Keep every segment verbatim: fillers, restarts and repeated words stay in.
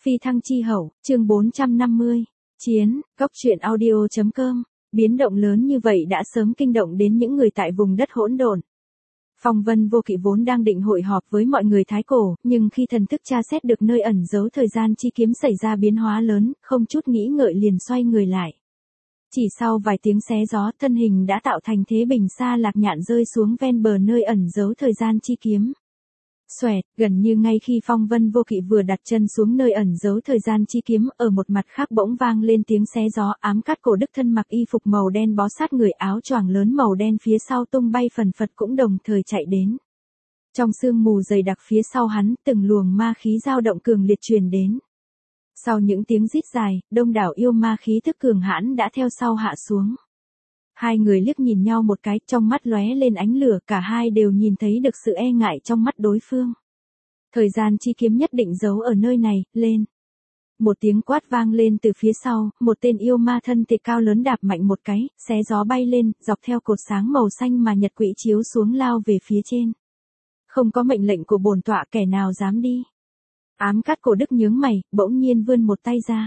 Phi thăng chi hậu, chương bốn trăm năm mươi. Chiến, Cốc truyện audio chấm com. Biến động lớn như vậy đã sớm kinh động đến những người tại vùng đất hỗn độn. Phong Vân Vô Kỵ vốn đang định hội họp với mọi người Thái Cổ, nhưng khi thần thức tra xét được nơi ẩn giấu thời gian chi kiếm xảy ra biến hóa lớn, không chút nghĩ ngợi liền xoay người lại. Chỉ sau vài tiếng xé gió, thân hình đã tạo thành thế bình xa lạc nhạn rơi xuống ven bờ nơi ẩn giấu thời gian chi kiếm. Xoẹt, gần như ngay khi Phong Vân Vô Kỵ vừa đặt chân xuống nơi ẩn giấu thời gian chi kiếm, ở một mặt khác bỗng vang lên tiếng xé gió, ám cát cổ đức thân mặc y phục màu đen bó sát người, áo choàng lớn màu đen phía sau tung bay phần phật cũng đồng thời chạy đến. Trong sương mù dày đặc phía sau hắn, từng luồng ma khí dao động cường liệt truyền đến. Sau những tiếng rít dài, đông đảo yêu ma khí thức cường hãn đã theo sau hạ xuống. Hai người liếc nhìn nhau một cái, trong mắt lóe lên ánh lửa, cả hai đều nhìn thấy được sự e ngại trong mắt đối phương. Thời gian chi kiếm nhất định giấu ở nơi này, lên. Một tiếng quát vang lên từ phía sau, một tên yêu ma thân thể cao lớn đạp mạnh một cái, xé gió bay lên, dọc theo cột sáng màu xanh mà nhật quỹ chiếu xuống lao về phía trên. Không có mệnh lệnh của bổn tọa kẻ nào dám đi. Ám cát cổ đức nhướng mày, bỗng nhiên vươn một tay ra.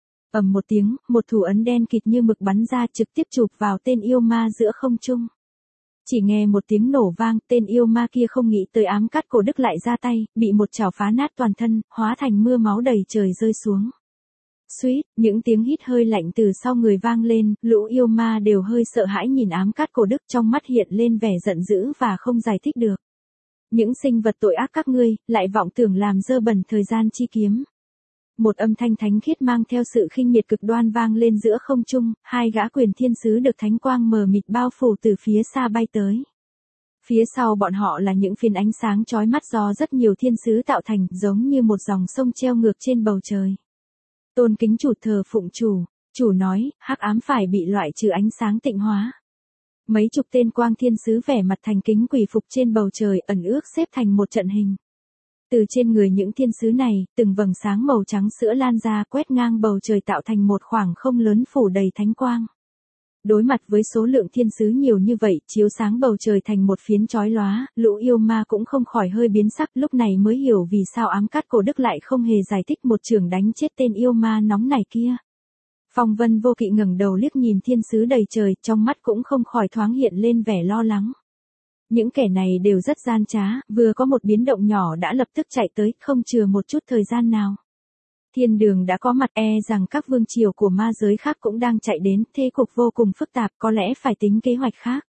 Ầm một tiếng, một thủ ấn đen kịt như mực bắn ra trực tiếp chụp vào tên yêu ma giữa không trung. Chỉ nghe một tiếng nổ vang, tên yêu ma kia không nghĩ tới ám cát cổ đức lại ra tay, bị một chảo phá nát toàn thân, hóa thành mưa máu đầy trời rơi xuống. Suýt, những tiếng hít hơi lạnh từ sau người vang lên, lũ yêu ma đều hơi sợ hãi nhìn ám cát cổ đức, trong mắt hiện lên vẻ giận dữ và không giải thích được. Những sinh vật tội ác các ngươi, lại vọng tưởng làm dơ bẩn thời gian chi kiếm. Một âm thanh thánh khiết mang theo sự khinh miệt cực đoan vang lên giữa không trung, hai gã quyền thiên sứ được thánh quang mờ mịt bao phủ từ phía xa bay tới. Phía sau bọn họ là những phiến ánh sáng chói mắt do rất nhiều thiên sứ tạo thành, giống như một dòng sông treo ngược trên bầu trời. Tôn kính chủ thờ phụng chủ, chủ nói, hắc ám phải bị loại trừ ánh sáng tịnh hóa. Mấy chục tên quang thiên sứ vẻ mặt thành kính quỳ phục trên bầu trời, ẩn ước xếp thành một trận hình. Từ trên người những thiên sứ này, từng vầng sáng màu trắng sữa lan ra quét ngang bầu trời tạo thành một khoảng không lớn phủ đầy thánh quang. Đối mặt với số lượng thiên sứ nhiều như vậy, chiếu sáng bầu trời thành một phiến chói lóa, lũ yêu ma cũng không khỏi hơi biến sắc, lúc này mới hiểu vì sao ám cát cổ đức lại không hề giải thích một chưởng đánh chết tên yêu ma nóng này kia. Phong Vân Vô Kỵ ngẩng đầu liếc nhìn thiên sứ đầy trời, trong mắt cũng không khỏi thoáng hiện lên vẻ lo lắng. Những kẻ này đều rất gian trá, vừa có một biến động nhỏ đã lập tức chạy tới, không chừa một chút thời gian nào. Thiên đường đã có mặt, e rằng các vương triều của ma giới khác cũng đang chạy đến, thế cục vô cùng phức tạp, có lẽ phải tính kế hoạch khác.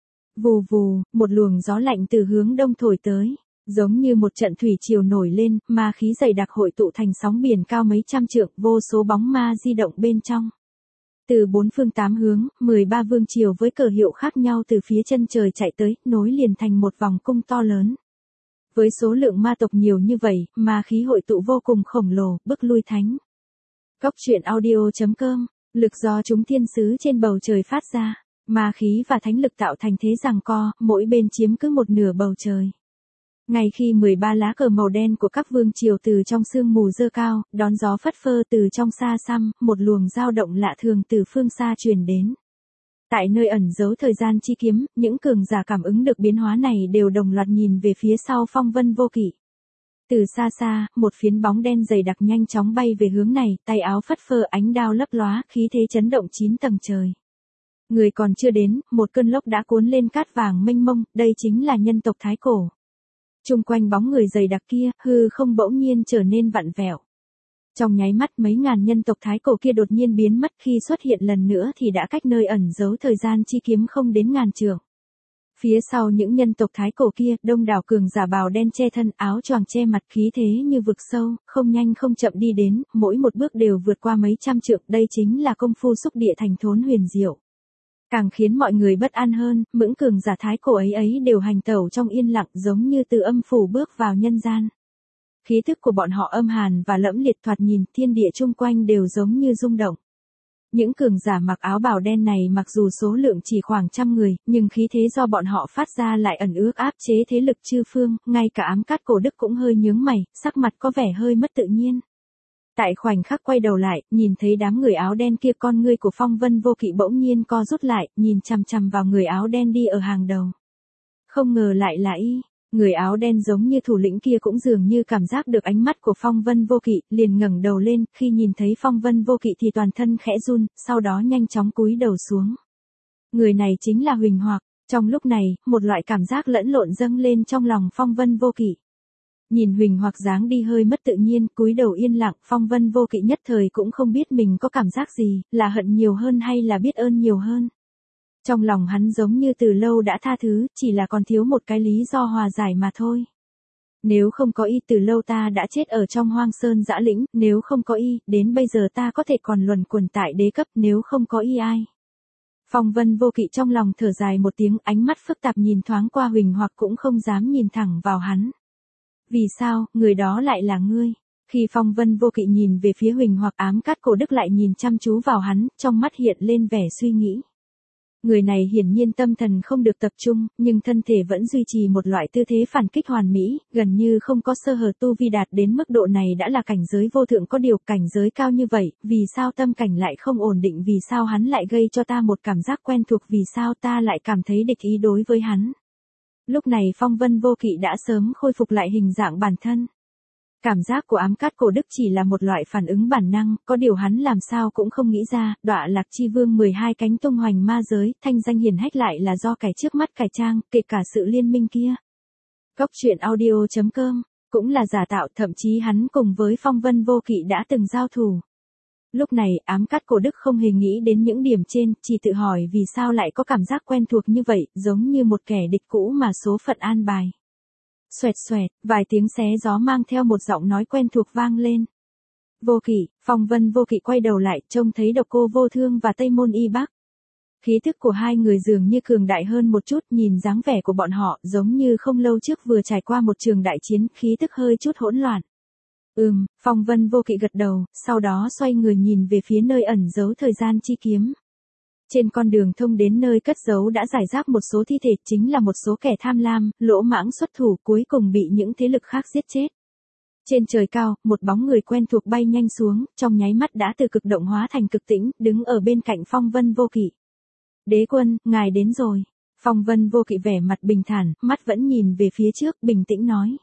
Vù vù, một luồng gió lạnh từ hướng đông thổi tới, giống như một trận thủy triều nổi lên, ma khí dày đặc hội tụ thành sóng biển cao mấy trăm trượng, vô số bóng ma di động bên trong. Từ bốn phương tám hướng, mười ba vương triều với cờ hiệu khác nhau từ phía chân trời chạy tới, nối liền thành một vòng cung to lớn. Với số lượng ma tộc nhiều như vậy, ma khí hội tụ vô cùng khổng lồ, bức lui thánh. Cốc truyện audio chấm com, lực do chúng thiên sứ trên bầu trời phát ra, ma khí và thánh lực tạo thành thế giằng co, mỗi bên chiếm cứ một nửa bầu trời. Ngay khi mười ba lá cờ màu đen của các vương triều từ trong sương mù dơ cao, đón gió phất phơ từ trong xa xăm, một luồng dao động lạ thường từ phương xa truyền đến. Tại nơi ẩn giấu thời gian chi kiếm, những cường giả cảm ứng được biến hóa này đều đồng loạt nhìn về phía sau Phong Vân Vô Kỵ. Từ xa xa, một phiến bóng đen dày đặc nhanh chóng bay về hướng này, tay áo phất phơ, ánh đao lấp lóa, khí thế chấn động chín tầng trời. Người còn chưa đến, một cơn lốc đã cuốn lên cát vàng mênh mông, đây chính là nhân tộc Thái Cổ. Chung quanh bóng người dày đặc kia, hư không bỗng nhiên trở nên vặn vẹo. Trong nháy mắt mấy ngàn nhân tộc Thái Cổ kia đột nhiên biến mất, khi xuất hiện lần nữa thì đã cách nơi ẩn giấu thời gian chi kiếm không đến ngàn trượng. Phía sau những nhân tộc Thái Cổ kia, đông đảo cường giả bào đen che thân, áo choàng che mặt, khí thế như vực sâu, không nhanh không chậm đi đến, mỗi một bước đều vượt qua mấy trăm trượng, đây chính là công phu xúc địa thành thốn huyền diệu. Càng khiến mọi người bất an hơn, những cường giả Thái Cổ ấy ấy đều hành tẩu trong yên lặng, giống như từ âm phủ bước vào nhân gian. Khí thức của bọn họ âm hàn và lẫm liệt, thoạt nhìn thiên địa chung quanh đều giống như rung động. Những cường giả mặc áo bào đen này mặc dù số lượng chỉ khoảng trăm người, nhưng khí thế do bọn họ phát ra lại ẩn ước áp chế thế lực chư phương, ngay cả ám cát cổ đức cũng hơi nhướng mày, sắc mặt có vẻ hơi mất tự nhiên. Tại khoảnh khắc quay đầu lại, nhìn thấy đám người áo đen kia, con ngươi của Phong Vân Vô Kỵ bỗng nhiên co rút lại, nhìn chằm chằm vào người áo đen đi ở hàng đầu. Không ngờ lại là y. Người áo đen giống như thủ lĩnh kia cũng dường như cảm giác được ánh mắt của Phong Vân Vô Kỵ, liền ngẩng đầu lên, khi nhìn thấy Phong Vân Vô Kỵ thì toàn thân khẽ run, sau đó nhanh chóng cúi đầu xuống. Người này chính là Huỳnh Hoặc. Trong lúc này, một loại cảm giác lẫn lộn dâng lên trong lòng Phong Vân Vô Kỵ. Nhìn Huỳnh Hoặc dáng đi hơi mất tự nhiên, cúi đầu yên lặng, Phong Vân Vô Kỵ nhất thời cũng không biết mình có cảm giác gì, là hận nhiều hơn hay là biết ơn nhiều hơn. Trong lòng hắn giống như từ lâu đã tha thứ, chỉ là còn thiếu một cái lý do hòa giải mà thôi. Nếu không có y từ lâu ta đã chết ở trong hoang sơn dã lĩnh, nếu không có y, đến bây giờ ta có thể còn luẩn quẩn tại đế cấp, nếu không có y ai. Phong Vân Vô Kỵ trong lòng thở dài một tiếng, ánh mắt phức tạp nhìn thoáng qua Huỳnh Hoặc cũng không dám nhìn thẳng vào hắn. Vì sao, người đó lại là ngươi? Khi Phong Vân Vô Kỵ nhìn về phía Huỳnh Hoặc, Ám Cát Cổ Đức lại nhìn chăm chú vào hắn, trong mắt hiện lên vẻ suy nghĩ. Người này hiển nhiên tâm thần không được tập trung, nhưng thân thể vẫn duy trì một loại tư thế phản kích hoàn mỹ, gần như không có sơ hở, tu vi đạt đến mức độ này đã là cảnh giới vô thượng, có điều cảnh giới cao như vậy, vì sao tâm cảnh lại không ổn định, vì sao hắn lại gây cho ta một cảm giác quen thuộc, vì sao ta lại cảm thấy địch ý đối với hắn. Lúc này Phong Vân Vô Kỵ đã sớm khôi phục lại hình dạng bản thân. Cảm giác của Ám Cát Cổ Đức chỉ là một loại phản ứng bản năng, có điều hắn làm sao cũng không nghĩ ra, Đọa Lạc Chi Vương mười hai cánh tung hoành ma giới, thanh danh hiển hách lại là do kẻ trước mắt cải trang, kể cả sự liên minh kia. Cốc truyện audio chấm com, cũng là giả tạo, thậm chí hắn cùng với Phong Vân Vô Kỵ đã từng giao thủ. Lúc này, Ám Cát Cổ Đức không hề nghĩ đến những điểm trên, chỉ tự hỏi vì sao lại có cảm giác quen thuộc như vậy, giống như một kẻ địch cũ mà số phận an bài. Xoẹt xoẹt, vài tiếng xé gió mang theo một giọng nói quen thuộc vang lên. Vô Kỵ, Phong Vân Vô Kỵ quay đầu lại, trông thấy Độc Cô Vô Thương và Tây Môn Y Bác. Khí thức của hai người dường như cường đại hơn một chút, nhìn dáng vẻ của bọn họ giống như không lâu trước vừa trải qua một trường đại chiến, khí thức hơi chút hỗn loạn. Ừm, Phong Vân Vô Kỵ gật đầu, sau đó xoay người nhìn về phía nơi ẩn giấu thời gian chi kiếm. Trên con đường thông đến nơi cất giấu đã rải rác một số thi thể, chính là một số kẻ tham lam, lỗ mãng xuất thủ, cuối cùng bị những thế lực khác giết chết. Trên trời cao, một bóng người quen thuộc bay nhanh xuống, trong nháy mắt đã từ cực động hóa thành cực tĩnh, đứng ở bên cạnh Phong Vân Vô Kỵ. Đế quân, ngài đến rồi. Phong Vân Vô Kỵ vẻ mặt bình thản, mắt vẫn nhìn về phía trước, bình tĩnh nói.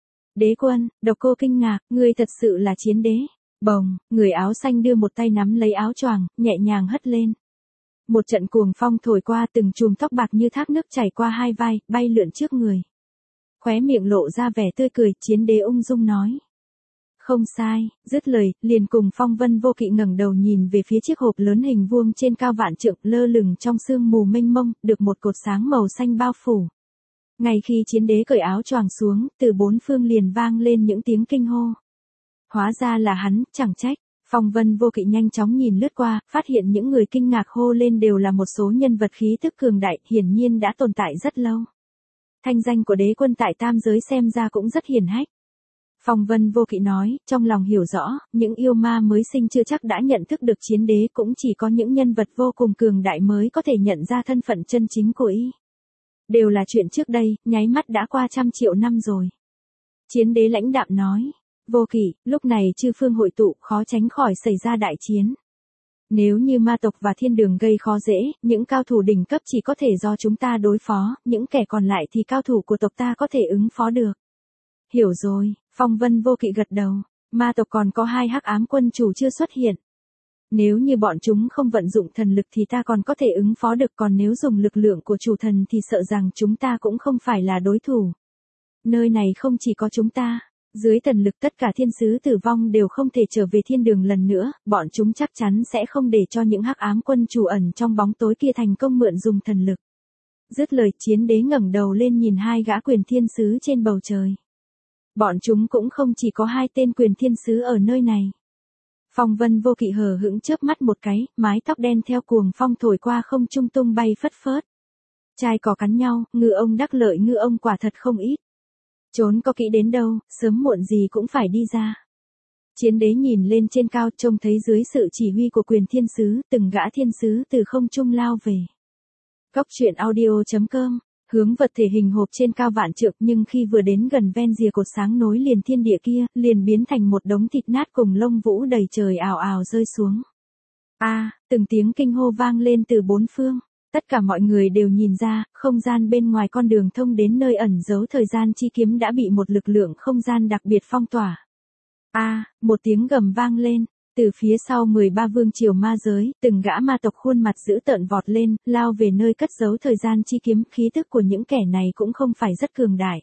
Đế quân, Độc Cô kinh ngạc, ngươi thật sự là chiến đế. Bồng, người áo xanh đưa một tay nắm lấy áo choàng, nhẹ nhàng hất lên. Một trận cuồng phong thổi qua, từng chùm tóc bạc như thác nước chảy qua hai vai, bay lượn trước người. Khóe miệng lộ ra vẻ tươi cười, chiến đế ung dung nói. Không sai, dứt lời, liền cùng Phong Vân Vô Kỵ ngẩng đầu nhìn về phía chiếc hộp lớn hình vuông trên cao vạn trượng, lơ lửng trong sương mù mênh mông, được một cột sáng màu xanh bao phủ. Ngay khi chiến đế cởi áo choàng xuống, từ bốn phương liền vang lên những tiếng kinh hô. Hóa ra là hắn, chẳng trách. Phong Vân Vô Kỵ nhanh chóng nhìn lướt qua, phát hiện những người kinh ngạc hô lên đều là một số nhân vật khí thức cường đại, hiển nhiên đã tồn tại rất lâu. Thanh danh của đế quân tại tam giới xem ra cũng rất hiển hách. Phong Vân Vô Kỵ nói, trong lòng hiểu rõ, những yêu ma mới sinh chưa chắc đã nhận thức được chiến đế, cũng chỉ có những nhân vật vô cùng cường đại mới có thể nhận ra thân phận chân chính của y. Đều là chuyện trước đây, nháy mắt đã qua trăm triệu năm rồi. Chiến đế lãnh đạm nói. Vô Kỵ, lúc này chư phương hội tụ, khó tránh khỏi xảy ra đại chiến. Nếu như ma tộc và thiên đường gây khó dễ, những cao thủ đỉnh cấp chỉ có thể do chúng ta đối phó, những kẻ còn lại thì cao thủ của tộc ta có thể ứng phó được. Hiểu rồi, Phong Vân Vô Kỵ gật đầu, ma tộc còn có hai hắc ám quân chủ chưa xuất hiện. Nếu như bọn chúng không vận dụng thần lực thì ta còn có thể ứng phó được, còn nếu dùng lực lượng của chủ thần thì sợ rằng chúng ta cũng không phải là đối thủ. Nơi này không chỉ có chúng ta. Dưới thần lực tất cả thiên sứ tử vong đều không thể trở về thiên đường lần nữa, bọn chúng chắc chắn sẽ không để cho những hắc ám quân chủ ẩn trong bóng tối kia thành công mượn dùng thần lực. Dứt lời, chiến đế ngẩng đầu lên nhìn hai gã quyền thiên sứ trên bầu trời. Bọn chúng cũng không chỉ có hai tên quyền thiên sứ ở nơi này. Phong Vân Vô Kỵ hờ hững chớp mắt một cái, mái tóc đen theo cuồng phong thổi qua không trung tung bay phất phớt. Trai cỏ cắn nhau, ngư ông đắc lợi, ngư ông quả thật không ít. Trốn có kỹ đến đâu, sớm muộn gì cũng phải đi ra. Chiến đế nhìn lên trên cao, trông thấy dưới sự chỉ huy của quyền thiên sứ, từng gã thiên sứ từ không trung lao về. Cốc truyện audio chấm com, hướng vật thể hình hộp trên cao vạn trượng, nhưng khi vừa đến gần ven rìa cột sáng nối liền thiên địa kia, liền biến thành một đống thịt nát cùng lông vũ đầy trời ào ào rơi xuống. A, từng tiếng kinh hô vang lên từ bốn phương. Tất cả mọi người đều nhìn ra, không gian bên ngoài con đường thông đến nơi ẩn giấu thời gian chi kiếm đã bị một lực lượng không gian đặc biệt phong tỏa. A, à, một tiếng gầm vang lên, từ phía sau mười ba vương triều ma giới, từng gã ma tộc khuôn mặt dữ tợn vọt lên, lao về nơi cất giấu thời gian chi kiếm, khí tức của những kẻ này cũng không phải rất cường đại.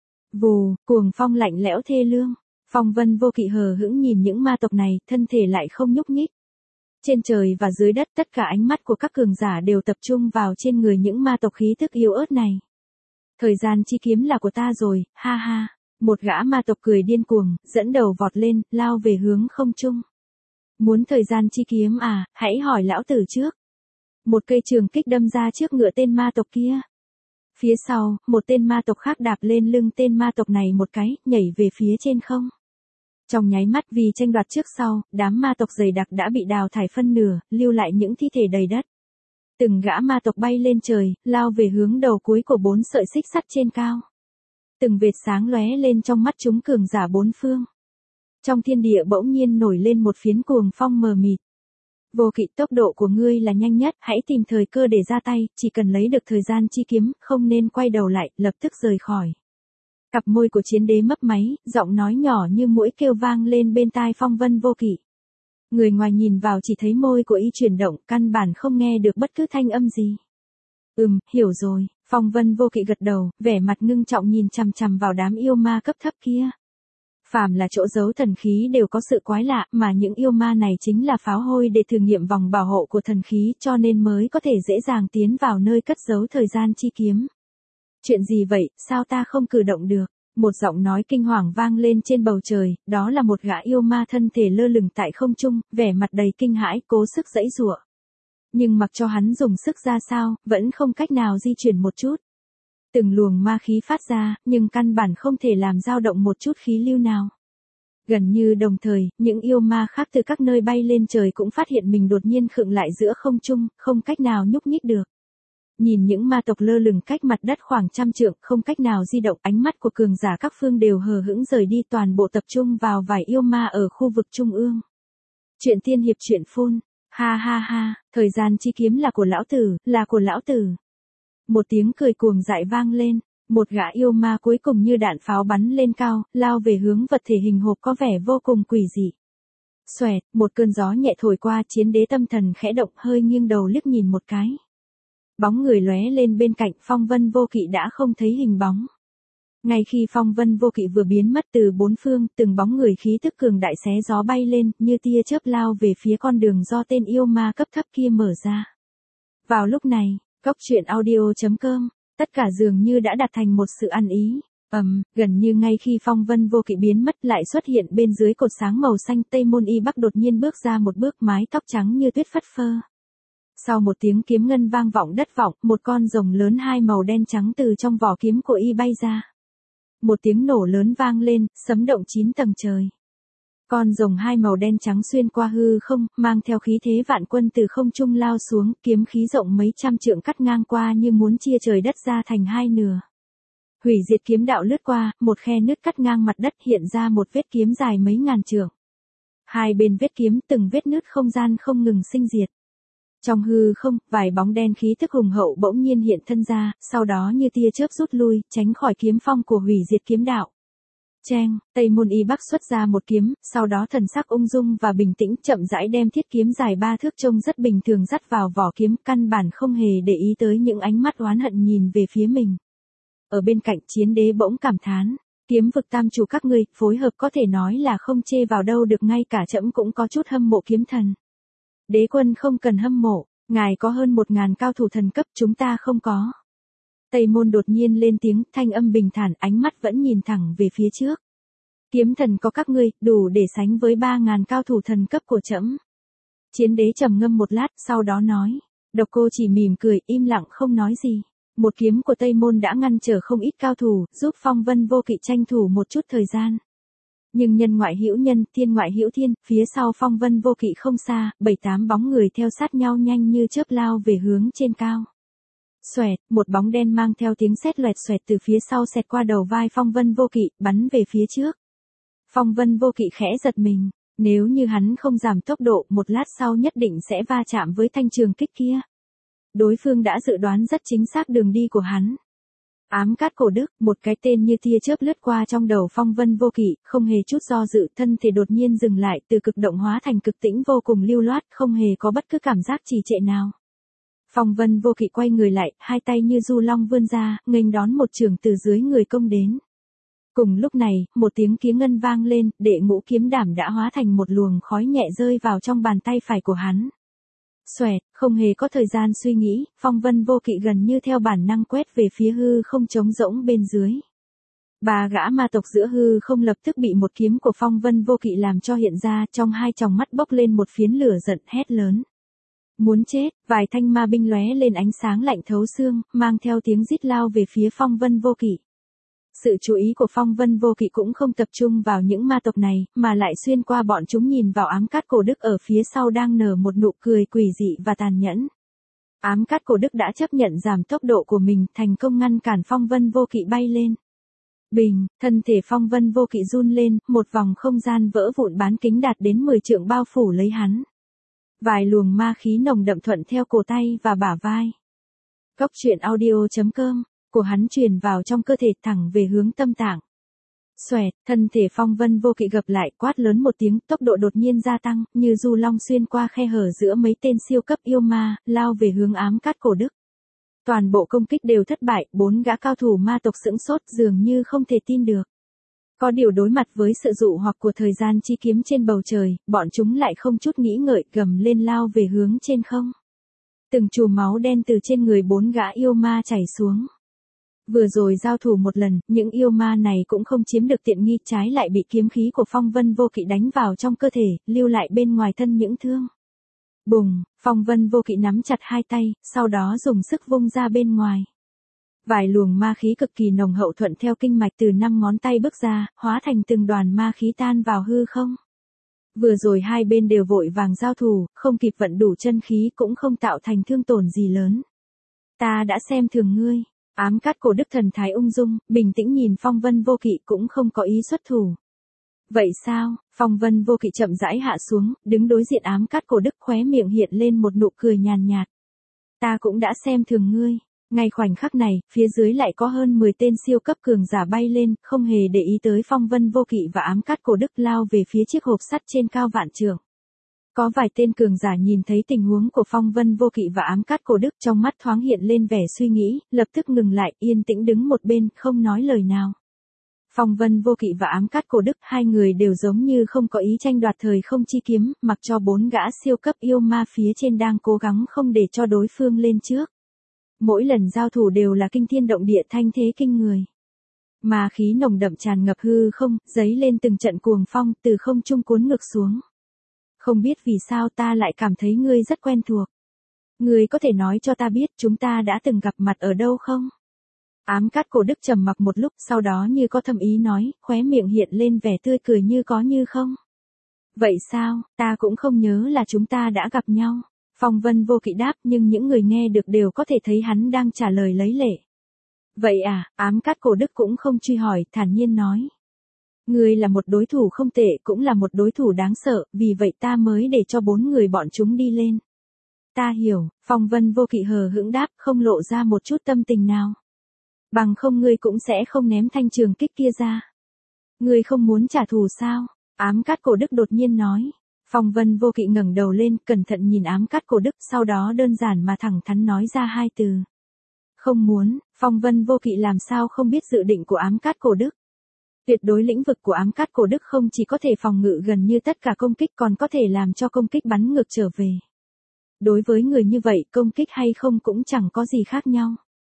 Vù, cuồng phong lạnh lẽo thê lương, Phong Vân Vô Kỵ hờ hững nhìn những ma tộc này, thân thể lại không nhúc nhích. Trên trời và dưới đất tất cả ánh mắt của các cường giả đều tập trung vào trên người những ma tộc khí tức yếu ớt này. Thời gian chi kiếm là của ta rồi, ha ha. Một gã ma tộc cười điên cuồng, dẫn đầu vọt lên, lao về hướng không trung. Muốn thời gian chi kiếm à, hãy hỏi lão tử trước. Một cây trường kích đâm ra trước ngựa tên ma tộc kia. Phía sau, một tên ma tộc khác đạp lên lưng tên ma tộc này một cái, nhảy về phía trên không. Trong nháy mắt vì tranh đoạt trước sau, đám ma tộc dày đặc đã bị đào thải phân nửa, lưu lại những thi thể đầy đất. Từng gã ma tộc bay lên trời, lao về hướng đầu cuối của bốn sợi xích sắt trên cao. Từng vệt sáng lóe lên trong mắt chúng cường giả bốn phương. Trong thiên địa bỗng nhiên nổi lên một phiến cuồng phong mờ mịt. Vô Kỵ, tốc độ của ngươi là nhanh nhất, hãy tìm thời cơ để ra tay, chỉ cần lấy được thời gian chi kiếm, không nên quay đầu lại, lập tức rời khỏi. Cặp môi của chiến đế mấp máy, giọng nói nhỏ như muỗi kêu vang lên bên tai Phong Vân Vô Kỵ. Người ngoài nhìn vào chỉ thấy môi của y chuyển động, căn bản không nghe được bất cứ thanh âm gì. Ừm, hiểu rồi, Phong Vân Vô Kỵ gật đầu, vẻ mặt ngưng trọng nhìn chằm chằm vào đám yêu ma cấp thấp kia. Phàm là chỗ giấu thần khí đều có sự quái lạ, mà những yêu ma này chính là pháo hôi để thử nghiệm vòng bảo hộ của thần khí, cho nên mới có thể dễ dàng tiến vào nơi cất giấu thời gian chi kiếm. Chuyện gì vậy, sao ta không cử động được? Một giọng nói kinh hoàng vang lên trên bầu trời, đó là một gã yêu ma thân thể lơ lửng tại không trung, vẻ mặt đầy kinh hãi, cố sức giãy giụa. Nhưng mặc cho hắn dùng sức ra sao, vẫn không cách nào di chuyển một chút. Từng luồng ma khí phát ra, nhưng căn bản không thể làm dao động một chút khí lưu nào. Gần như đồng thời, những yêu ma khác từ các nơi bay lên trời cũng phát hiện mình đột nhiên khựng lại giữa không trung, không cách nào nhúc nhích được. Nhìn những ma tộc lơ lửng cách mặt đất khoảng trăm trượng, không cách nào di động, ánh mắt của cường giả các phương đều hờ hững rời đi, toàn bộ tập trung vào vài yêu ma ở khu vực trung ương. Chuyện tiên hiệp chuyện phun, ha ha ha, thời gian chi kiếm là của lão tử, là của lão tử. Một tiếng cười cuồng dại vang lên, một gã yêu ma cuối cùng như đạn pháo bắn lên cao, lao về hướng vật thể hình hộp có vẻ vô cùng quỷ dị. Xoẹt, một cơn gió nhẹ thổi qua, chiến đế tâm thần khẽ động, hơi nghiêng đầu liếc nhìn một cái. Bóng người lóe lên bên cạnh, Phong Vân Vô Kỵ đã không thấy hình bóng. Ngay khi Phong Vân Vô Kỵ vừa biến mất từ bốn phương, từng bóng người khí tức cường đại xé gió bay lên, như tia chớp lao về phía con đường do tên yêu ma cấp thấp kia mở ra. Vào lúc này, Cốc truyện audio chấm com, tất cả dường như đã đạt thành một sự ăn ý. Ầm, um, gần như ngay khi Phong Vân Vô Kỵ biến mất lại xuất hiện bên dưới cột sáng màu xanh, Tây Môn Y Bắc đột nhiên bước ra một bước, mái tóc trắng như tuyết phất phơ. Sau một tiếng kiếm ngân vang vọng đất vọng, một con rồng lớn hai màu đen trắng từ trong vỏ kiếm của y bay ra. Một tiếng nổ lớn vang lên, sấm động chín tầng trời. Con rồng hai màu đen trắng xuyên qua hư không, mang theo khí thế vạn quân từ không trung lao xuống, kiếm khí rộng mấy trăm trượng cắt ngang qua như muốn chia trời đất ra thành hai nửa. Hủy diệt kiếm đạo lướt qua, một khe nứt cắt ngang mặt đất, hiện ra một vết kiếm dài mấy ngàn trượng. Hai bên vết kiếm từng vết nứt không gian không ngừng sinh diệt. Trong hư không, vài bóng đen khí tức hùng hậu bỗng nhiên hiện thân ra, sau đó như tia chớp rút lui, tránh khỏi kiếm phong của hủy diệt kiếm đạo. Cheng, Tây Môn Y Bắc xuất ra một kiếm, sau đó thần sắc ung dung và bình tĩnh, chậm rãi đem thiết kiếm dài ba thước trông rất bình thường dắt vào vỏ kiếm, căn bản không hề để ý tới những ánh mắt oán hận nhìn về phía mình. Ở bên cạnh, chiến đế bỗng cảm thán, kiếm vực tam chủ các ngươi, phối hợp có thể nói là không chê vào đâu được, ngay cả trẫm cũng có chút hâm mộ kiếm thần. Đế quân không cần hâm mộ, ngài có hơn một ngàn cao thủ thần cấp, chúng ta không có. Tây Môn đột nhiên lên tiếng, thanh âm bình thản, ánh mắt vẫn nhìn thẳng về phía trước. Kiếm thần có các ngươi, đủ để sánh với ba ngàn cao thủ thần cấp của trẫm. Chiến đế trầm ngâm một lát, sau đó nói. Độc Cô chỉ mỉm cười, im lặng không nói gì. Một kiếm của Tây Môn đã ngăn trở không ít cao thủ, giúp Phong Vân Vô Kỵ tranh thủ một chút thời gian. Nhưng nhân ngoại hữu nhân, thiên ngoại hữu thiên, phía sau Phong Vân Vô Kỵ không xa, bảy tám bóng người theo sát nhau nhanh như chớp lao về hướng trên cao. Xoẹt, một bóng đen mang theo tiếng sét loẹt xoẹt từ phía sau xẹt qua đầu vai Phong Vân Vô Kỵ, bắn về phía trước. Phong Vân Vô Kỵ khẽ giật mình, nếu như hắn không giảm tốc độ, một lát sau nhất định sẽ va chạm với thanh trường kích kia. Đối phương đã dự đoán rất chính xác đường đi của hắn. Ám cát cổ đức, một cái tên như tia chớp lướt qua trong đầu Phong Vân Vô Kỵ, không hề chút do dự, thân thể đột nhiên dừng lại, từ cực động hóa thành cực tĩnh vô cùng lưu loát, không hề có bất cứ cảm giác trì trệ nào. Phong Vân Vô Kỵ quay người lại, hai tay như du long vươn ra, nghênh đón một chưởng từ dưới người công đến. Cùng lúc này, một tiếng kiếm ngân vang lên, đệ ngũ kiếm đảm đã hóa thành một luồng khói nhẹ rơi vào trong bàn tay phải của hắn. Xoẹt, không hề có thời gian suy nghĩ, Phong Vân Vô Kỵ gần như theo bản năng quét về phía hư không trống rỗng bên dưới. Ba gã ma tộc giữa hư không lập tức bị một kiếm của Phong Vân Vô Kỵ làm cho hiện ra, trong hai tròng mắt bốc lên một phiến lửa giận, hét lớn. Muốn chết, vài thanh ma binh lóe lên ánh sáng lạnh thấu xương, mang theo tiếng rít lao về phía Phong Vân Vô Kỵ. Sự chú ý của Phong Vân Vô Kỵ cũng không tập trung vào những ma tộc này, mà lại xuyên qua bọn chúng nhìn vào ám cát cổ đức ở phía sau đang nở một nụ cười quỷ dị và tàn nhẫn. Ám cát cổ đức đã chấp nhận giảm tốc độ của mình, thành công ngăn cản Phong Vân Vô Kỵ bay lên. Bình, thân thể Phong Vân Vô Kỵ run lên, một vòng không gian vỡ vụn bán kính đạt đến mười trượng bao phủ lấy hắn. Vài luồng ma khí nồng đậm thuận theo cổ tay và bả vai. Cốc truyện audio chấm com của hắn truyền vào trong cơ thể thẳng về hướng tâm tạng. Xoẹt, thân thể Phong Vân Vô Kỵ gập lại, quát lớn một tiếng, tốc độ đột nhiên gia tăng, như du long xuyên qua khe hở giữa mấy tên siêu cấp yêu ma, lao về hướng ám cát cổ đức. Toàn bộ công kích đều thất bại, bốn gã cao thủ ma tộc sững sốt dường như không thể tin được. Có điều đối mặt với sự dụ hoặc của thời gian chi kiếm trên bầu trời, bọn chúng lại không chút nghĩ ngợi gầm lên lao về hướng trên không. Từng chùm máu đen từ trên người bốn gã yêu ma chảy xuống. Vừa rồi giao thủ một lần, những yêu ma này cũng không chiếm được tiện nghi, trái lại bị kiếm khí của Phong Vân Vô Kỵ đánh vào trong cơ thể, lưu lại bên ngoài thân những thương. Bùng, Phong Vân Vô Kỵ nắm chặt hai tay, sau đó dùng sức vung ra bên ngoài. Vài luồng ma khí cực kỳ nồng hậu thuận theo kinh mạch từ năm ngón tay bước ra, hóa thành từng đoàn ma khí tan vào hư không. Vừa rồi hai bên đều vội vàng giao thủ, không kịp vận đủ chân khí cũng không tạo thành thương tổn gì lớn. Ta đã xem thường ngươi. Ám cát cổ đức thần thái ung dung, bình tĩnh nhìn Phong Vân Vô Kỵ cũng không có ý xuất thủ. Vậy sao? Phong Vân Vô Kỵ chậm rãi hạ xuống, đứng đối diện ám cát cổ đức, khóe miệng hiện lên một nụ cười nhàn nhạt. Ta cũng đã xem thường ngươi. Ngay khoảnh khắc này, phía dưới lại có hơn mười tên siêu cấp cường giả bay lên, không hề để ý tới Phong Vân Vô Kỵ và ám cát cổ đức lao về phía chiếc hộp sắt trên cao vạn trượng. Có vài tên cường giả nhìn thấy tình huống của Phong Vân Vô Kỵ và ám cát cổ đức, trong mắt thoáng hiện lên vẻ suy nghĩ, lập tức ngừng lại, yên tĩnh đứng một bên, không nói lời nào. Phong Vân Vô Kỵ và ám cát cổ đức, hai người đều giống như không có ý tranh đoạt thời không chi kiếm, mặc cho bốn gã siêu cấp yêu ma phía trên đang cố gắng không để cho đối phương lên trước. Mỗi lần giao thủ đều là kinh thiên động địa, thanh thế kinh người. Ma khí nồng đậm tràn ngập hư không, dấy lên từng trận cuồng phong, từ không trung cuốn ngược xuống. Không biết vì sao ta lại cảm thấy ngươi rất quen thuộc. Ngươi có thể nói cho ta biết chúng ta đã từng gặp mặt ở đâu không? Ám cát cổ đức trầm mặc một lúc, sau đó như có thâm ý nói, khóe miệng hiện lên vẻ tươi cười như có như không. Vậy sao, ta cũng không nhớ là chúng ta đã gặp nhau. Phong Vân Vô Kỵ đáp, nhưng những người nghe được đều có thể thấy hắn đang trả lời lấy lệ. Vậy à, ám cát cổ đức cũng không truy hỏi, thản nhiên nói. Ngươi là một đối thủ không tệ, cũng là một đối thủ đáng sợ, vì vậy ta mới để cho bốn người bọn chúng đi lên. Ta hiểu, Phong Vân Vô Kỵ hờ hững đáp, không lộ ra một chút tâm tình nào. Bằng không ngươi cũng sẽ không ném thanh trường kích kia ra. Ngươi không muốn trả thù sao? Ám cát cổ đức đột nhiên nói. Phong Vân Vô Kỵ ngẩng đầu lên, cẩn thận nhìn ám cát cổ đức, sau đó đơn giản mà thẳng thắn nói ra hai từ. Không muốn. Phong Vân Vô Kỵ làm sao không biết dự định của ám cát cổ đức. Tuyệt đối lĩnh vực của ám cát cổ đức không chỉ có thể phòng ngự gần như tất cả công kích, còn có thể làm cho công kích bắn ngược trở về. Đối với người như vậy, công kích hay không cũng chẳng có gì khác nhau.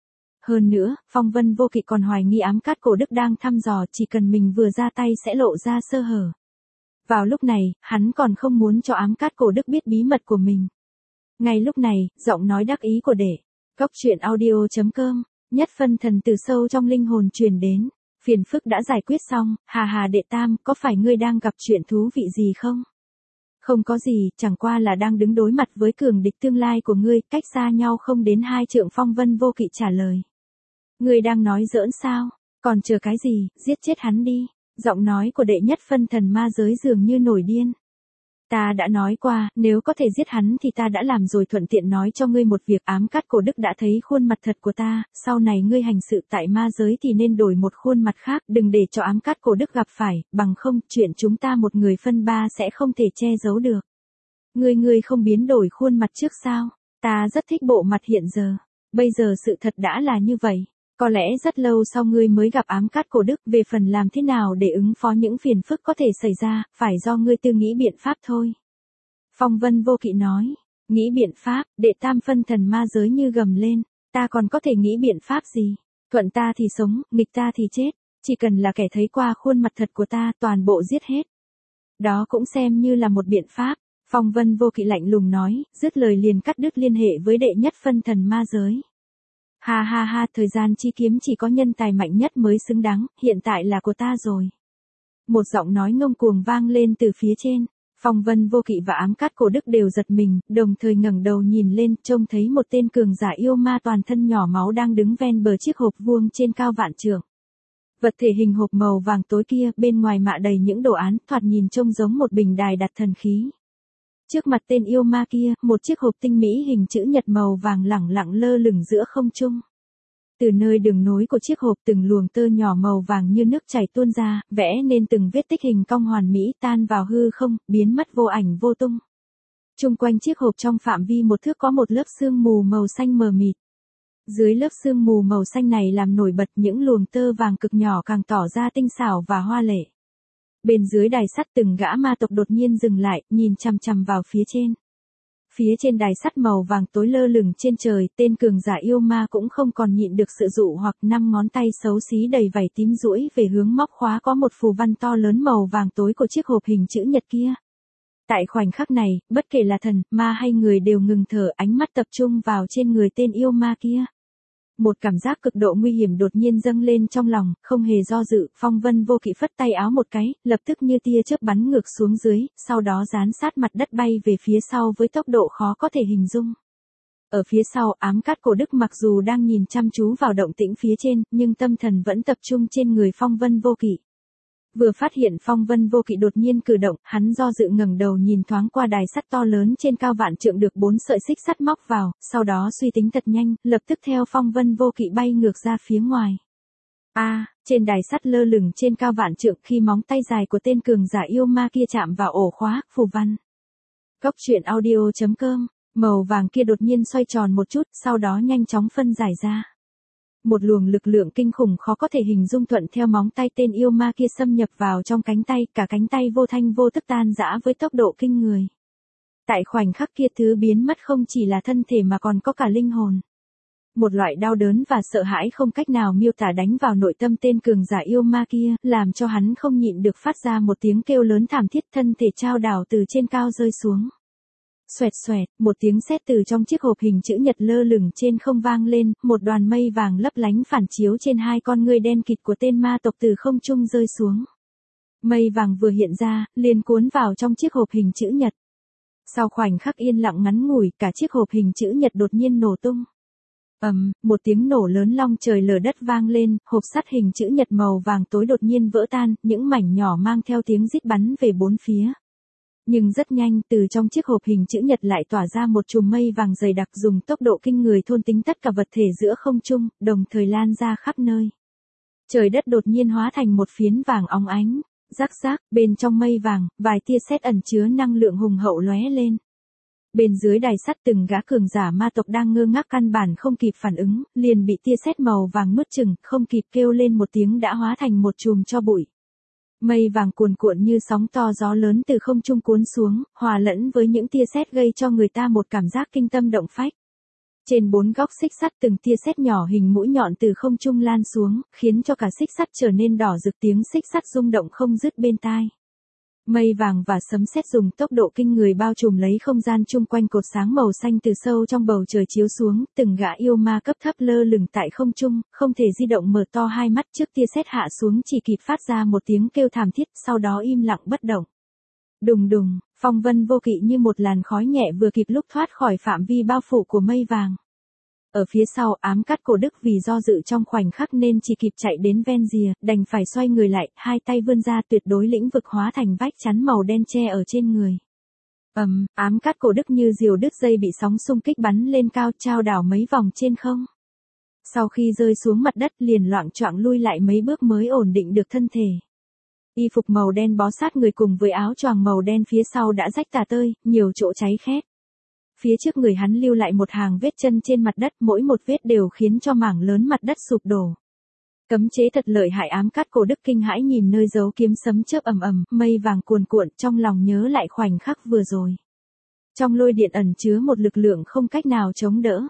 Hơn nữa, Phong Vân Vô Kỵ còn hoài nghi ám cát cổ đức đang thăm dò, chỉ cần mình vừa ra tay sẽ lộ ra sơ hở. Vào lúc này, hắn còn không muốn cho ám cát cổ đức biết bí mật của mình. Ngay lúc này, giọng nói đắc ý của đệ. Cốc truyện audio chấm com, nhất phân thần từ sâu trong linh hồn truyền đến. Phiền phức đã giải quyết xong, hà hà đệ tam, có phải ngươi đang gặp chuyện thú vị gì không? Không có gì, chẳng qua là đang đứng đối mặt với cường địch tương lai của ngươi, cách xa nhau không đến hai trượng. Phong Vân Vô Kỵ trả lời. Ngươi đang nói giỡn sao? Còn chờ cái gì, giết chết hắn đi. Giọng nói của đệ nhất phân thần ma giới dường như nổi điên. Ta đã nói qua, nếu có thể giết hắn thì ta đã làm rồi, thuận tiện nói cho ngươi một việc, ám cát cổ đức đã thấy khuôn mặt thật của ta, sau này ngươi hành sự tại ma giới thì nên đổi một khuôn mặt khác, đừng để cho ám cát cổ đức gặp phải, bằng không, chuyện chúng ta một người phân ba sẽ không thể che giấu được. Ngươi ngươi không biến đổi khuôn mặt trước sao? Ta rất thích bộ mặt hiện giờ. Bây giờ sự thật đã là như vậy. Có lẽ rất lâu sau ngươi mới gặp ám cát cổ đức, về phần làm thế nào để ứng phó những phiền phức có thể xảy ra, phải do ngươi tự nghĩ biện pháp thôi. Phong Vân Vô Kỵ nói, nghĩ biện pháp, đệ tam phân thần ma giới như gầm lên, ta còn có thể nghĩ biện pháp gì? Thuận ta thì sống, nghịch ta thì chết, chỉ cần là kẻ thấy qua khuôn mặt thật của ta, toàn bộ giết hết. Đó cũng xem như là một biện pháp. Phong Vân Vô Kỵ lạnh lùng nói, dứt lời liền cắt đứt liên hệ với đệ nhất phân thần ma giới. Ha ha ha, thời gian chi kiếm chỉ có nhân tài mạnh nhất mới xứng đáng, hiện tại là của ta rồi. Một giọng nói ngông cuồng vang lên từ phía trên. Phong Vân Vô Kỵ và ám cát cổ đức đều giật mình, đồng thời ngẩng đầu nhìn lên, trông thấy một tên cường giả yêu ma toàn thân nhỏ máu đang đứng ven bờ chiếc hộp vuông trên cao vạn trượng. Vật thể hình hộp màu vàng tối kia, bên ngoài mạ đầy những đồ án, thoạt nhìn trông giống một bình đài đặt thần khí. Trước mặt tên yêu ma kia, một chiếc hộp tinh mỹ hình chữ nhật màu vàng lẳng lặng lơ lửng giữa không trung. Từ nơi đường nối của chiếc hộp từng luồng tơ nhỏ màu vàng như nước chảy tuôn ra, vẽ nên từng vết tích hình cong hoàn mỹ tan vào hư không, biến mất vô ảnh vô tung. Trung quanh chiếc hộp trong phạm vi một thước có một lớp sương mù màu xanh mờ mịt. Dưới lớp sương mù màu xanh này làm nổi bật những luồng tơ vàng cực nhỏ càng tỏ ra tinh xảo và hoa lệ. Bên dưới đài sắt từng gã ma tộc đột nhiên dừng lại, nhìn chằm chằm vào phía trên. Phía trên đài sắt màu vàng tối lơ lửng trên trời, tên cường giả yêu ma cũng không còn nhịn được sự dụ hoặc, năm ngón tay xấu xí đầy vảy tím duỗi về hướng móc khóa có một phù văn to lớn màu vàng tối của chiếc hộp hình chữ nhật kia. Tại khoảnh khắc này, bất kể là thần, ma hay người đều ngừng thở, ánh mắt tập trung vào trên người tên yêu ma kia. Một cảm giác cực độ nguy hiểm đột nhiên dâng lên trong lòng, không hề do dự, Phong Vân Vô Kỵ phất tay áo một cái, lập tức như tia chớp bắn ngược xuống dưới, sau đó dán sát mặt đất bay về phía sau với tốc độ khó có thể hình dung. Ở phía sau, ám cát cổ đức mặc dù đang nhìn chăm chú vào động tĩnh phía trên, nhưng tâm thần vẫn tập trung trên người Phong Vân Vô Kỵ. Vừa phát hiện Phong Vân Vô Kỵ đột nhiên cử động, hắn do dự ngẩng đầu nhìn thoáng qua đài sắt to lớn trên cao vạn trượng được bốn sợi xích sắt móc vào, sau đó suy tính thật nhanh, lập tức theo Phong Vân Vô Kỵ bay ngược ra phía ngoài. A, à, trên đài sắt lơ lửng trên cao vạn trượng, khi móng tay dài của tên cường giả yêu ma kia chạm vào ổ khóa, phù văn. Cốc truyện audio chấm com, màu vàng kia đột nhiên xoay tròn một chút, sau đó nhanh chóng phân giải ra. Một luồng lực lượng kinh khủng khó có thể hình dung thuận theo móng tay tên yêu ma kia xâm nhập vào trong cánh tay, cả cánh tay vô thanh vô tức tan rã với tốc độ kinh người. Tại khoảnh khắc kia thứ biến mất không chỉ là thân thể mà còn có cả linh hồn. Một loại đau đớn và sợ hãi không cách nào miêu tả đánh vào nội tâm tên cường giả yêu ma kia, làm cho hắn không nhịn được phát ra một tiếng kêu lớn thảm thiết, thân thể chao đảo từ trên cao rơi xuống. Xoẹt xoẹt, một tiếng sét từ trong chiếc hộp hình chữ nhật lơ lửng trên không vang lên, một đoàn mây vàng lấp lánh phản chiếu trên hai con ngươi đen kịt của tên ma tộc từ không trung rơi xuống. Mây vàng vừa hiện ra, liền cuốn vào trong chiếc hộp hình chữ nhật. Sau khoảnh khắc yên lặng ngắn ngủi, cả chiếc hộp hình chữ nhật đột nhiên nổ tung. Ầm, um, một tiếng nổ lớn long trời lở đất vang lên, hộp sắt hình chữ nhật màu vàng tối đột nhiên vỡ tan, những mảnh nhỏ mang theo tiếng rít bắn về bốn phía. Nhưng rất nhanh, từ trong chiếc hộp hình chữ nhật lại tỏa ra một chùm mây vàng dày đặc dùng tốc độ kinh người thôn tính tất cả vật thể giữa không trung, đồng thời lan ra khắp nơi. Trời đất đột nhiên hóa thành một phiến vàng óng ánh, rắc rác, bên trong mây vàng, vài tia sét ẩn chứa năng lượng hùng hậu lóe lên. Bên dưới đài sắt từng gã cường giả ma tộc đang ngơ ngác căn bản không kịp phản ứng, liền bị tia sét màu vàng nuốt chửng, không kịp kêu lên một tiếng đã hóa thành một chùm tro bụi. Mây vàng cuồn cuộn như sóng to gió lớn từ không trung cuốn xuống, hòa lẫn với những tia sét gây cho người ta một cảm giác kinh tâm động phách. Trên bốn góc xích sắt từng tia sét nhỏ hình mũi nhọn từ không trung lan xuống, khiến cho cả xích sắt trở nên đỏ rực, tiếng xích sắt rung động không dứt bên tai. Mây vàng và sấm sét dùng tốc độ kinh người bao trùm lấy không gian chung quanh cột sáng màu xanh từ sâu trong bầu trời chiếu xuống, từng gã yêu ma cấp thấp lơ lửng tại không trung, không thể di động, mở to hai mắt trước tia sét hạ xuống, chỉ kịp phát ra một tiếng kêu thảm thiết, sau đó im lặng bất động. Đùng đùng, Phong Vân Vô Kỵ như một làn khói nhẹ vừa kịp lúc thoát khỏi phạm vi bao phủ của mây vàng. Ở phía sau, ám cát cổ đức vì do dự trong khoảnh khắc nên chỉ kịp chạy đến ven rìa, đành phải xoay người lại, hai tay vươn ra, tuyệt đối lĩnh vực hóa thành vách chắn màu đen che ở trên người. Ầm, ám cát cổ đức như diều đứt dây bị sóng xung kích bắn lên cao, chao đảo mấy vòng trên không. Sau khi rơi xuống mặt đất liền loạng choạng lui lại mấy bước mới ổn định được thân thể. Y phục màu đen bó sát người cùng với áo choàng màu đen phía sau đã rách tả tơi, nhiều chỗ cháy khét. Phía trước người hắn lưu lại một hàng vết chân trên mặt đất, mỗi một vết đều khiến cho mảng lớn mặt đất sụp đổ. Cấm chế thật lợi hại, ám cát cổ đức kinh hãi nhìn nơi giấu kiếm sấm chớp ầm ầm, mây vàng cuồn cuộn, trong lòng nhớ lại khoảnh khắc vừa rồi. Trong lôi điện ẩn chứa một lực lượng không cách nào chống đỡ.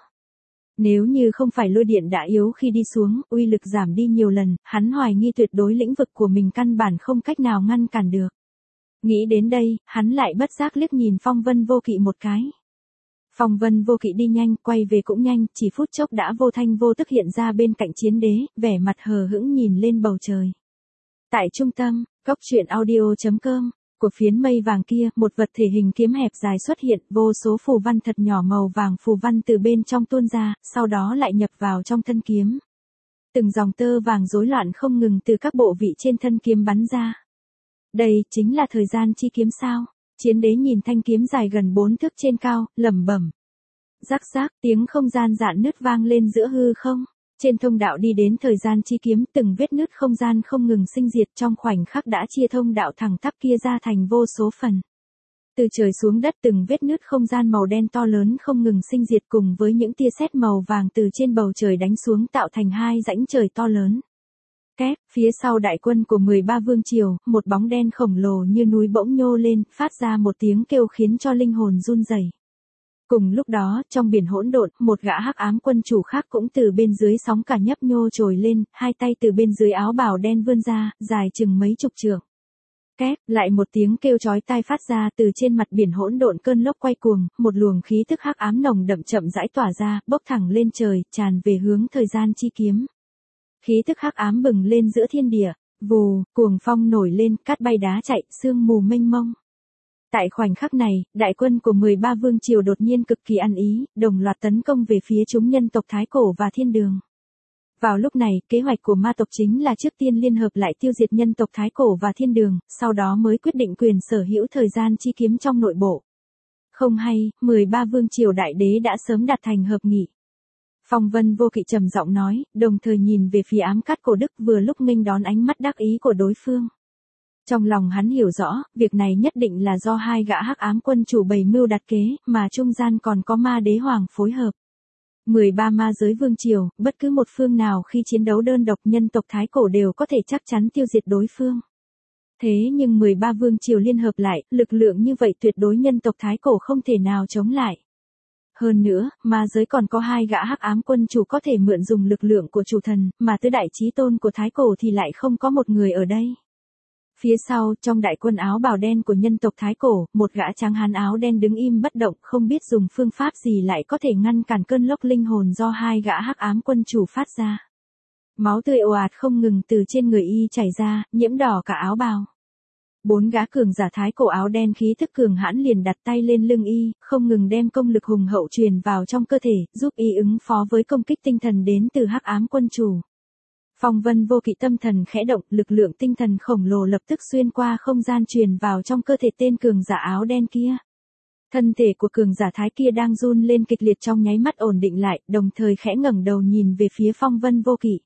Nếu như không phải lôi điện đã yếu khi đi xuống, uy lực giảm đi nhiều lần, hắn hoài nghi tuyệt đối lĩnh vực của mình căn bản không cách nào ngăn cản được. Nghĩ đến đây, hắn lại bất giác liếc nhìn Phong Vân Vô Kỵ một cái. Phong Vân Vô Kỵ đi nhanh, quay về cũng nhanh, chỉ phút chốc đã vô thanh vô tức hiện ra bên cạnh chiến đế, vẻ mặt hờ hững nhìn lên bầu trời. Tại trung tâm, góc truyện audio chấm com, của phiến mây vàng kia, một vật thể hình kiếm hẹp dài xuất hiện, vô số phù văn thật nhỏ màu vàng phù văn từ bên trong tuôn ra, sau đó lại nhập vào trong thân kiếm. Từng dòng tơ vàng rối loạn không ngừng từ các bộ vị trên thân kiếm bắn ra. Đây chính là thời gian chi kiếm sao? Chiến đế nhìn thanh kiếm dài gần bốn thước trên cao, lẩm bẩm. Rắc rắc, tiếng không gian rạn nứt vang lên giữa hư không. Trên thông đạo đi đến thời gian chi kiếm, từng vết nứt không gian không ngừng sinh diệt, trong khoảnh khắc đã chia thông đạo thẳng tắp kia ra thành vô số phần. Từ trời xuống đất, từng vết nứt không gian màu đen to lớn không ngừng sinh diệt cùng với những tia sét màu vàng từ trên bầu trời đánh xuống tạo thành hai rãnh trời to lớn. Kép, phía sau đại quân của mười ba vương triều, một bóng đen khổng lồ như núi bỗng nhô lên, phát ra một tiếng kêu khiến cho linh hồn run rẩy. Cùng lúc đó, trong biển hỗn độn, một gã hắc ám quân chủ khác cũng từ bên dưới sóng cả nhấp nhô trồi lên, hai tay từ bên dưới áo bào đen vươn ra, dài chừng mấy chục trượng. Kép, lại một tiếng kêu chói tai phát ra từ trên mặt biển hỗn độn, cơn lốc quay cuồng, một luồng khí tức hắc ám nồng đậm chậm rãi tỏa ra, bốc thẳng lên trời, tràn về hướng thời gian chi kiếm. Khí tức hắc ám bừng lên giữa thiên địa, vù, cuồng phong nổi lên, cát bay đá chạy, sương mù mênh mông. Tại khoảnh khắc này, đại quân của mười ba vương triều đột nhiên cực kỳ ăn ý, đồng loạt tấn công về phía chúng nhân tộc Thái Cổ và Thiên Đường. Vào lúc này, kế hoạch của ma tộc chính là trước tiên liên hợp lại tiêu diệt nhân tộc Thái Cổ và Thiên Đường, sau đó mới quyết định quyền sở hữu thời gian chi kiếm trong nội bộ. Không hay, mười ba vương triều đại đế đã sớm đạt thành hợp nghị. Phong Vân Vô Kỵ trầm giọng nói, đồng thời nhìn về phía ám cát cổ đức vừa lúc nghênh đón ánh mắt đắc ý của đối phương. Trong lòng hắn hiểu rõ, việc này nhất định là do hai gã hắc ám quân chủ bày mưu đặt kế, mà trung gian còn có ma đế hoàng phối hợp. mười ba ma giới vương triều, bất cứ một phương nào khi chiến đấu đơn độc nhân tộc Thái Cổ đều có thể chắc chắn tiêu diệt đối phương. Thế nhưng mười ba vương triều liên hợp lại, lực lượng như vậy tuyệt đối nhân tộc Thái Cổ không thể nào chống lại. Hơn nữa, ma giới còn có hai gã hắc ám quân chủ có thể mượn dùng lực lượng của chủ thần, mà tứ đại chí tôn của Thái Cổ thì lại không có một người ở đây. Phía sau, trong đại quân áo bào đen của nhân tộc Thái Cổ, một gã trắng hán áo đen đứng im bất động, không biết dùng phương pháp gì lại có thể ngăn cản cơn lốc linh hồn do hai gã hắc ám quân chủ phát ra. Máu tươi ồ ạt không ngừng từ trên người y chảy ra, nhiễm đỏ cả áo bào. Bốn gã cường giả Thái Cổ áo đen khí thức cường hãn liền đặt tay lên lưng y, không ngừng đem công lực hùng hậu truyền vào trong cơ thể, giúp y ứng phó với công kích tinh thần đến từ hắc ám quân chủ. Phong Vân Vô Kỵ tâm thần khẽ động, lực lượng tinh thần khổng lồ lập tức xuyên qua không gian truyền vào trong cơ thể tên cường giả áo đen kia. Thân thể của cường giả Thái kia đang run lên kịch liệt, trong nháy mắt ổn định lại, đồng thời khẽ ngẩng đầu nhìn về phía Phong Vân Vô Kỵ.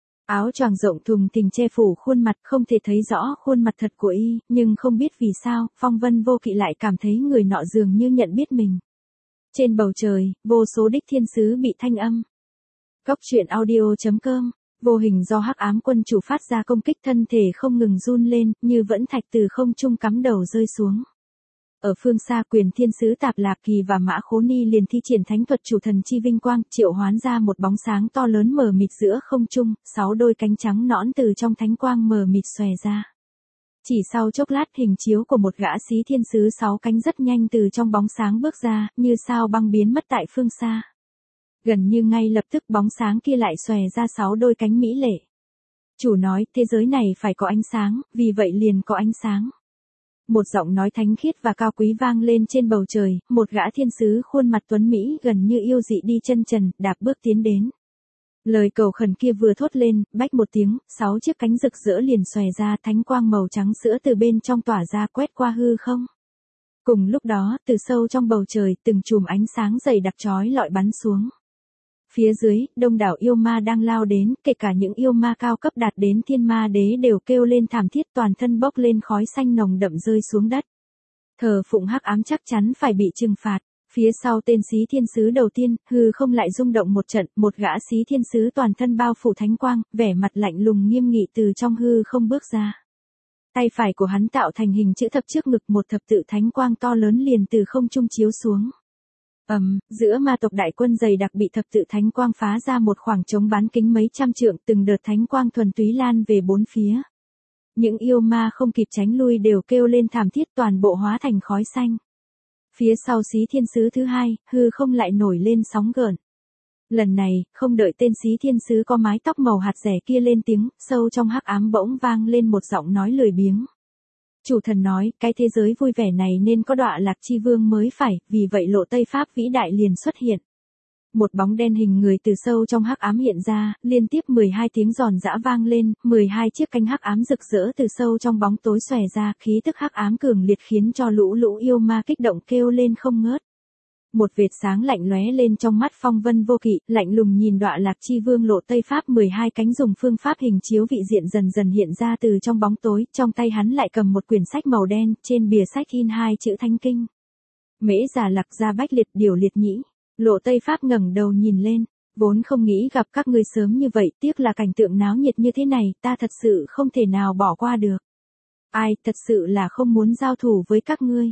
Áo choàng rộng thùng thình che phủ khuôn mặt, không thể thấy rõ khuôn mặt thật của y, nhưng không biết vì sao, Phong Vân Vô Kỵ lại cảm thấy người nọ dường như nhận biết mình. Trên bầu trời, vô số đích thiên sứ bị thanh âm. Góc truyện audio chấm com, vô hình do hắc ám quân chủ phát ra công kích, thân thể không ngừng run lên, như vẫn thạch từ không trung cắm đầu rơi xuống. Ở phương xa, quyền thiên sứ Tạp Lạc Kỳ và Mã Khố Ni liền thi triển thánh thuật chủ thần chi vinh quang, triệu hoán ra một bóng sáng to lớn mờ mịt giữa không trung, sáu đôi cánh trắng nõn từ trong thánh quang mờ mịt xòe ra. Chỉ sau chốc lát, hình chiếu của một gã xí thiên sứ sáu cánh rất nhanh từ trong bóng sáng bước ra, như sao băng biến mất tại phương xa. Gần như ngay lập tức bóng sáng kia lại xòe ra sáu đôi cánh mỹ lệ. Chủ nói, thế giới này phải có ánh sáng, vì vậy liền có ánh sáng. Một giọng nói thánh khiết và cao quý vang lên trên bầu trời, một gã thiên sứ khuôn mặt tuấn Mỹ gần như yêu dị đi chân trần, đạp bước tiến đến. Lời cầu khẩn kia vừa thốt lên, bách một tiếng, sáu chiếc cánh rực rỡ liền xòe ra, thánh quang màu trắng sữa từ bên trong tỏa ra quét qua hư không. Cùng lúc đó, từ sâu trong bầu trời, từng chùm ánh sáng dày đặc chói lọi bắn xuống. Phía dưới, đông đảo yêu ma đang lao đến, kể cả những yêu ma cao cấp đạt đến thiên ma đế đều kêu lên thảm thiết, toàn thân bốc lên khói xanh nồng đậm rơi xuống đất. Thờ phụng hắc ám chắc chắn phải bị trừng phạt. Phía sau tên xí thiên sứ đầu tiên, hư không lại rung động một trận, một gã xí thiên sứ toàn thân bao phủ thánh quang, vẻ mặt lạnh lùng nghiêm nghị từ trong hư không bước ra. Tay phải của hắn tạo thành hình chữ thập trước ngực, một thập tự thánh quang to lớn liền từ không trung chiếu xuống. Ầm, um, giữa ma tộc đại quân dày đặc bị thập tự thánh quang phá ra một khoảng trống bán kính mấy trăm trượng, từng đợt thánh quang thuần túy lan về bốn phía. Những yêu ma không kịp tránh lui đều kêu lên thảm thiết, toàn bộ hóa thành khói xanh. Phía sau xí thiên sứ thứ hai, hư không lại nổi lên sóng gợn. Lần này, không đợi tên xí thiên sứ có mái tóc màu hạt rẻ kia lên tiếng, sâu trong hắc ám bỗng vang lên một giọng nói lười biếng. Chủ thần nói, cái thế giới vui vẻ này nên có đọa lạc chi vương mới phải, vì vậy lộ Tây Pháp vĩ đại liền xuất hiện. Một bóng đen hình người từ sâu trong hắc ám hiện ra, liên tiếp mười hai tiếng giòn giã vang lên, mười hai chiếc cánh hắc ám rực rỡ từ sâu trong bóng tối xòe ra, khí tức hắc ám cường liệt khiến cho lũ lũ yêu ma kích động kêu lên không ngớt. Một vệt sáng lạnh lóe lên trong mắt Phong Vân Vô Kỵ, lạnh lùng nhìn đọa lạc chi vương lộ Tây Pháp mười hai cánh dùng phương pháp hình chiếu vị diện dần dần hiện ra từ trong bóng tối, trong tay hắn lại cầm một quyển sách màu đen, trên bìa sách in hai chữ Thánh Kinh. Mễ Già Lạc Gia Bách Liệt Điều Liệt Nhĩ. Lộ Tây Pháp ngẩng đầu nhìn lên, vốn không nghĩ gặp các ngươi sớm như vậy, tiếc là cảnh tượng náo nhiệt như thế này, ta thật sự không thể nào bỏ qua được. Ai, thật sự là không muốn giao thủ với các ngươi.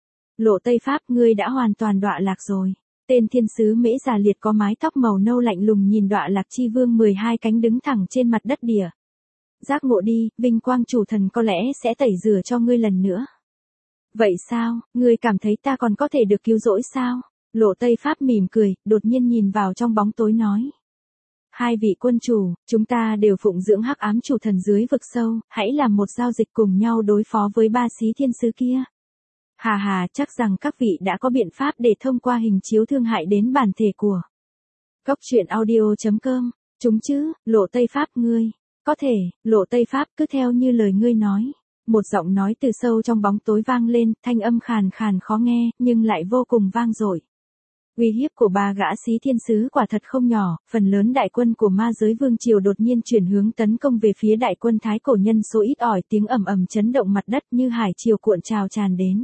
Lộ Tây Pháp, ngươi đã hoàn toàn đọa lạc rồi. Tên thiên sứ Mễ Già Liệt có mái tóc màu nâu lạnh lùng nhìn đọa lạc chi vương mười hai cánh đứng thẳng trên mặt đất địa. Giác ngộ đi, vinh quang chủ thần có lẽ sẽ tẩy rửa cho ngươi lần nữa. Vậy sao, ngươi cảm thấy ta còn có thể được cứu rỗi sao? Lộ Tây Pháp mỉm cười, đột nhiên nhìn vào trong bóng tối nói. Hai vị quân chủ, chúng ta đều phụng dưỡng hắc ám chủ thần dưới vực sâu, hãy làm một giao dịch cùng nhau đối phó với ba xí thiên sứ kia. Hà hà, chắc rằng các vị đã có biện pháp để thông qua hình chiếu thương hại đến bản thể của Góc truyện audio chấm com. Chúng chứ, Lộ Tây Pháp ngươi. Có thể, Lộ Tây Pháp cứ theo như lời ngươi nói. Một giọng nói từ sâu trong bóng tối vang lên, thanh âm khàn khàn khó nghe, nhưng lại vô cùng vang dội. Uy hiếp của ba gã xí thiên sứ quả thật không nhỏ, phần lớn đại quân của ma giới vương triều đột nhiên chuyển hướng tấn công về phía đại quân thái cổ nhân số ít ỏi, tiếng ầm ầm chấn động mặt đất như hải triều cuộn trào tràn đến.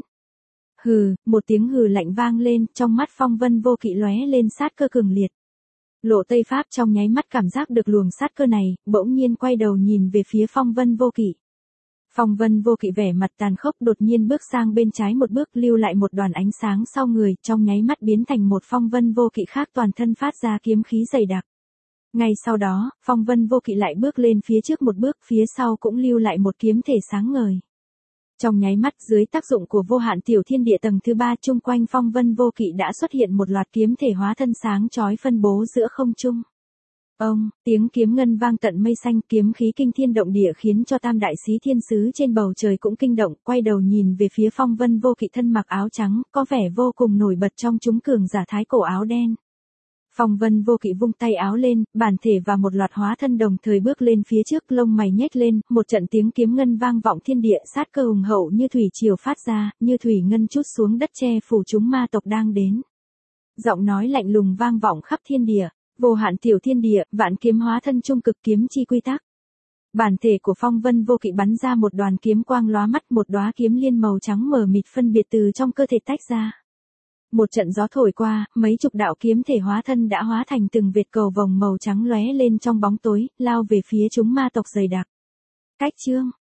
Hừ, một tiếng hừ lạnh vang lên, trong mắt Phong Vân Vô Kỵ lóe lên sát cơ cường liệt. Lộ Tây Pháp trong nháy mắt cảm giác được luồng sát cơ này, bỗng nhiên quay đầu nhìn về phía Phong Vân Vô Kỵ. Phong Vân Vô Kỵ vẻ mặt tàn khốc đột nhiên bước sang bên trái một bước, lưu lại một đoàn ánh sáng sau người, trong nháy mắt biến thành một Phong Vân Vô Kỵ khác, toàn thân phát ra kiếm khí dày đặc. Ngay sau đó, Phong Vân Vô Kỵ lại bước lên phía trước một bước, phía sau cũng lưu lại một kiếm thể sáng ngời. Trong nháy mắt, dưới tác dụng của vô hạn tiểu thiên địa tầng thứ ba, chung quanh Phong Vân Vô Kỵ đã xuất hiện một loạt kiếm thể hóa thân sáng chói phân bố giữa không trung. Ông, tiếng kiếm ngân vang tận mây xanh, kiếm khí kinh thiên động địa khiến cho tam đại xí thiên sứ trên bầu trời cũng kinh động, quay đầu nhìn về phía Phong Vân Vô Kỵ thân mặc áo trắng, có vẻ vô cùng nổi bật trong chúng cường giả thái cổ áo đen. Phong Vân Vô Kỵ vung tay áo lên, bản thể và một loạt hóa thân đồng thời bước lên phía trước, lông mày nhếch lên, một trận tiếng kiếm ngân vang vọng thiên địa, sát cơ hùng hậu như thủy triều phát ra, như thủy ngân trút xuống đất che phủ chúng ma tộc đang đến. Giọng nói lạnh lùng vang vọng khắp thiên địa. Vô hạn tiểu thiên địa, vạn kiếm hóa thân trung cực kiếm chi quy tắc. Bản thể của Phong Vân Vô Kỵ bắn ra một đoàn kiếm quang lóa mắt, một đóa kiếm liên màu trắng mờ mịt phân biệt từ trong cơ thể tách ra. Một trận gió thổi qua, mấy chục đạo kiếm thể hóa thân đã hóa thành từng vệt cầu vồng màu trắng lóe lên trong bóng tối, lao về phía chúng ma tộc dày đặc. Cách chương,